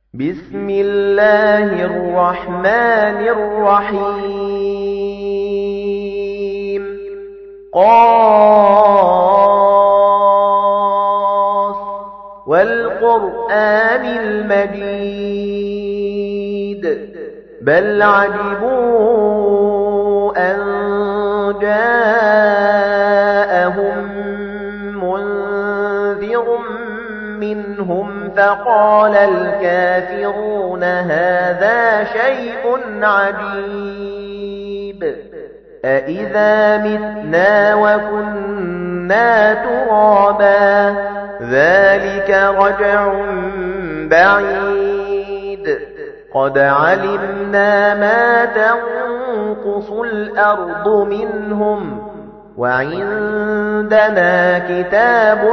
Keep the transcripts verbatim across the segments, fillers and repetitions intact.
بسم الله الرحمن الرحيم قاف والقرآن المجيد بل عجبوا أن جاءهم منذر منهم فقال الكافرون هذا شيء عجيب أإذا متنا وكنا ترابا ذلك رجع بعيد قد علمنا ما تنقص الأرض منهم وعندنا كتاب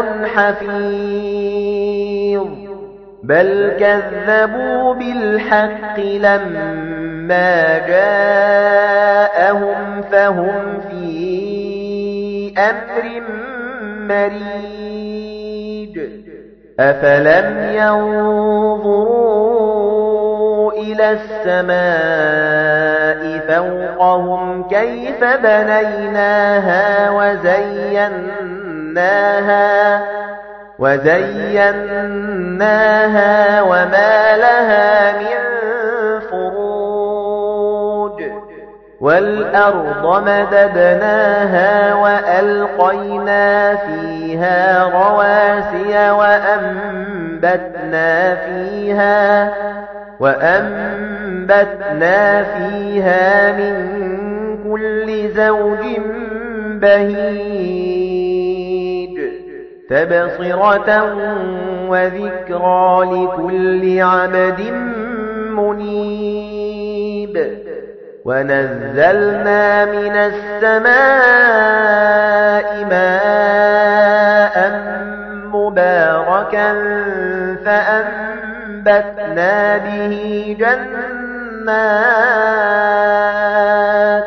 حفيظ بل كذبوا بالحق لما جاءهم فهم في أمر مريج أفلم ينظروا إلى السماء فوقهم كيف بنيناها وزيناها وزيناها وما لها من فروج والأرض مددناها وألقينا فيها رواسي وأنبتنا فيها وأنبتنا فيها من كل زوج بهيج تبصرة وذكرى لكل عبد منيب ونزلنا من السماء ماء مباركا فأنبتنا به جنات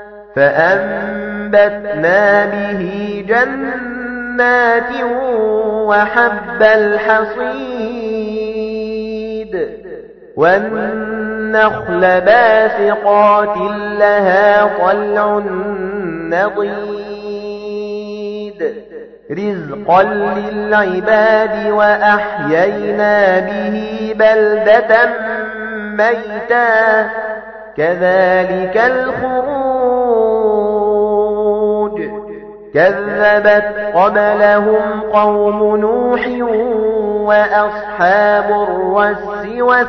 فأنبتنا به جنات وحب الحصيد والنخل باسقات لها طلع نضيد رزقا للعباد وأحيينا به بلدة ميتا كذلك الخروج كذبت قبلهم قوم نوح وأصحاب الرس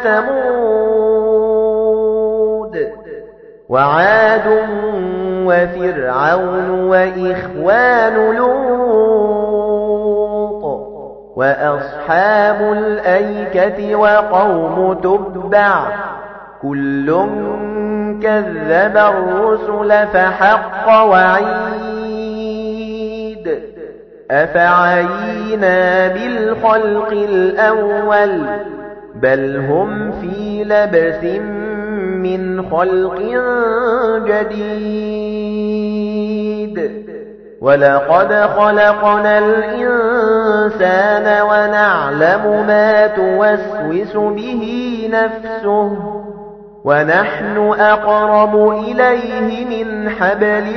وثمود وعاد وفرعون وإخوان لوط وأصحاب الأيكة وقوم تبع كل كذب الرسل فحق وعيد أفعينا بالخلق الأول بل هم في لبس من خلق جديد ولقد خلقنا الإنسان ونعلم ما توسوس به نفسه ونحن أقرب إليه من حبل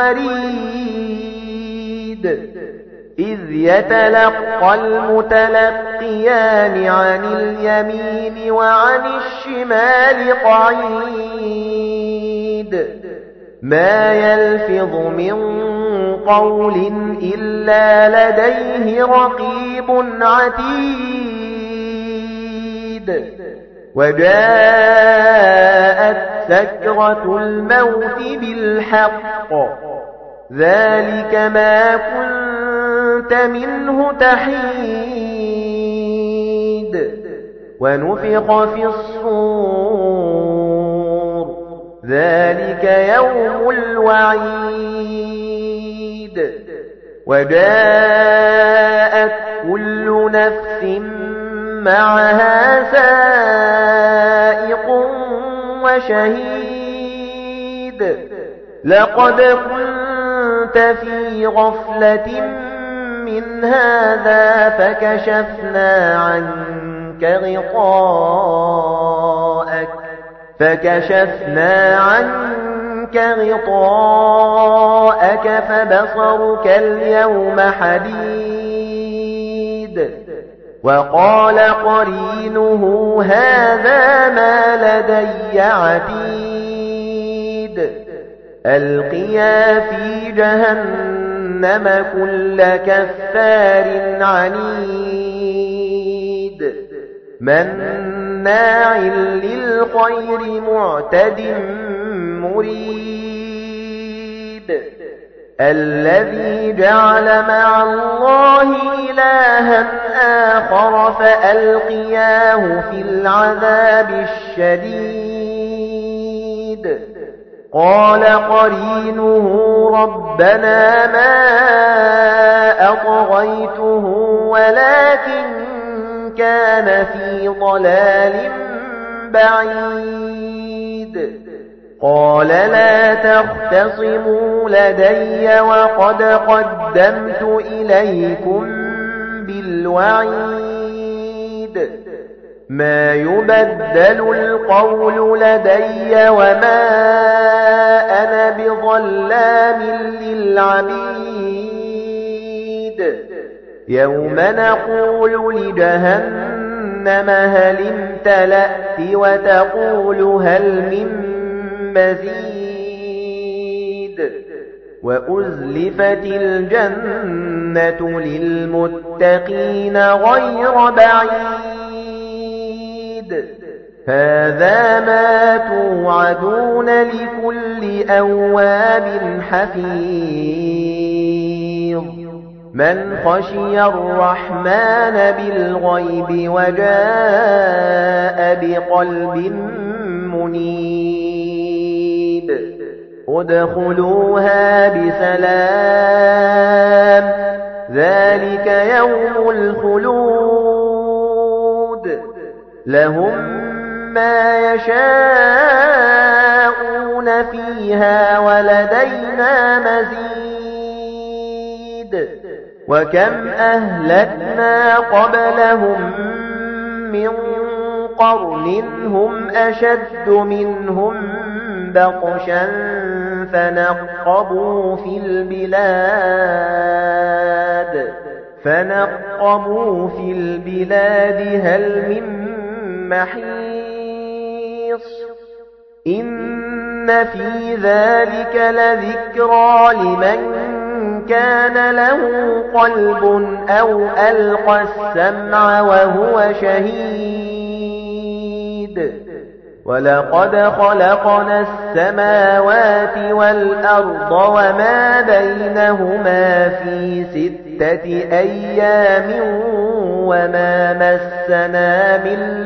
الوريد إذ يتلقى المتلقيان عن اليمين وعن الشمال قعيد ما يلفظ من قول إلا لديه رقيب عتيد وجاءت سكرة الموت بالحق ذلك ما كنت منه تحيد ونفخ في الصور ذلك يوم الوعيد وجاءت كل نفس معها سائق وشهيد لقد كنت في غفلة من هذا فكشفنا عنك غطاءك فكشفنا عنك غطاءك فبصرك اليوم حديد وقال قرينه هذا ما لدي عتيد ألقيا في جهنم كل كفار عنيد مناع للخير معتد مريد الذي جعل مع الله إلها آخر فألقياه في العذاب الشديد قال قرينه ربنا ما أطغيته ولكن كان في ضلال بعيد قال لا تختصموا لدي وقد قدمت إليكم بالوعيد ما يبدل القول لدي وما أنا بظلام للعبيد يوم نقول لجهنم هل امتلأت وتقول هل من مزيد وأزلفت الجنة للمتقين غير بعيد هذا ما توعدون لكل أواب حفيظ من خشي الرحمن بالغيب وجاء بقلب منيب ادخلوها بسلام ذلك يوم الخلود لهم ما يشاءون فيها ولدينا مزيد وكم أهلكنا قبلهم من قرن هم أشد منهم بطشا فنقبوا في البلاد فنقبوا في البلاد هل من محيص إن في ذلك لذكرى لمن كان له قلب أو ألقى السمع وهو شهيد ولقد خلقنا السماوات والأرض وما بينهما في ستة أيام وما مسنا من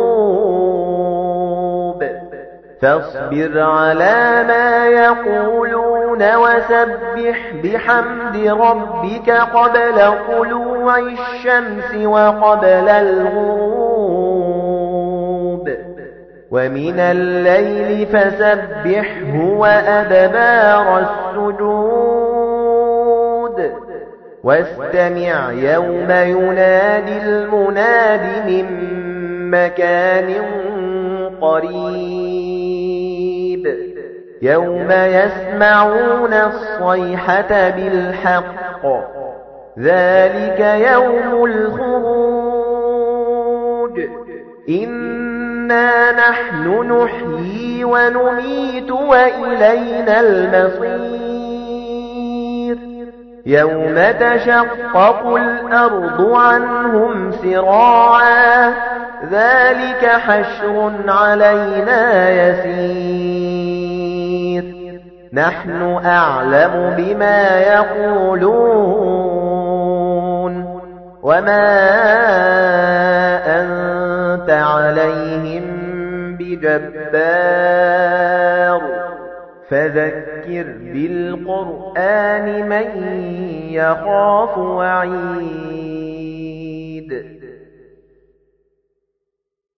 لغوب فاصبر على ما يقولون وسبح بحمد ربك قبل طلوع الشمس وقبل الغروب ومن الليل فسبحه وأدبار السجود واستمع يوم ينادي المناد من مكان قريب يوم يسمعون الصيحة بالحق ذلك يوم الخروج إنا نحن نحيي ونميت وإلينا المصير يوم تشقق الأرض عنهم سراعا ذلك حشر علينا يسير نحن أعلم بما يقولون وما أنت عليهم بجبار فذكر بالقرآن من يخاف وعيد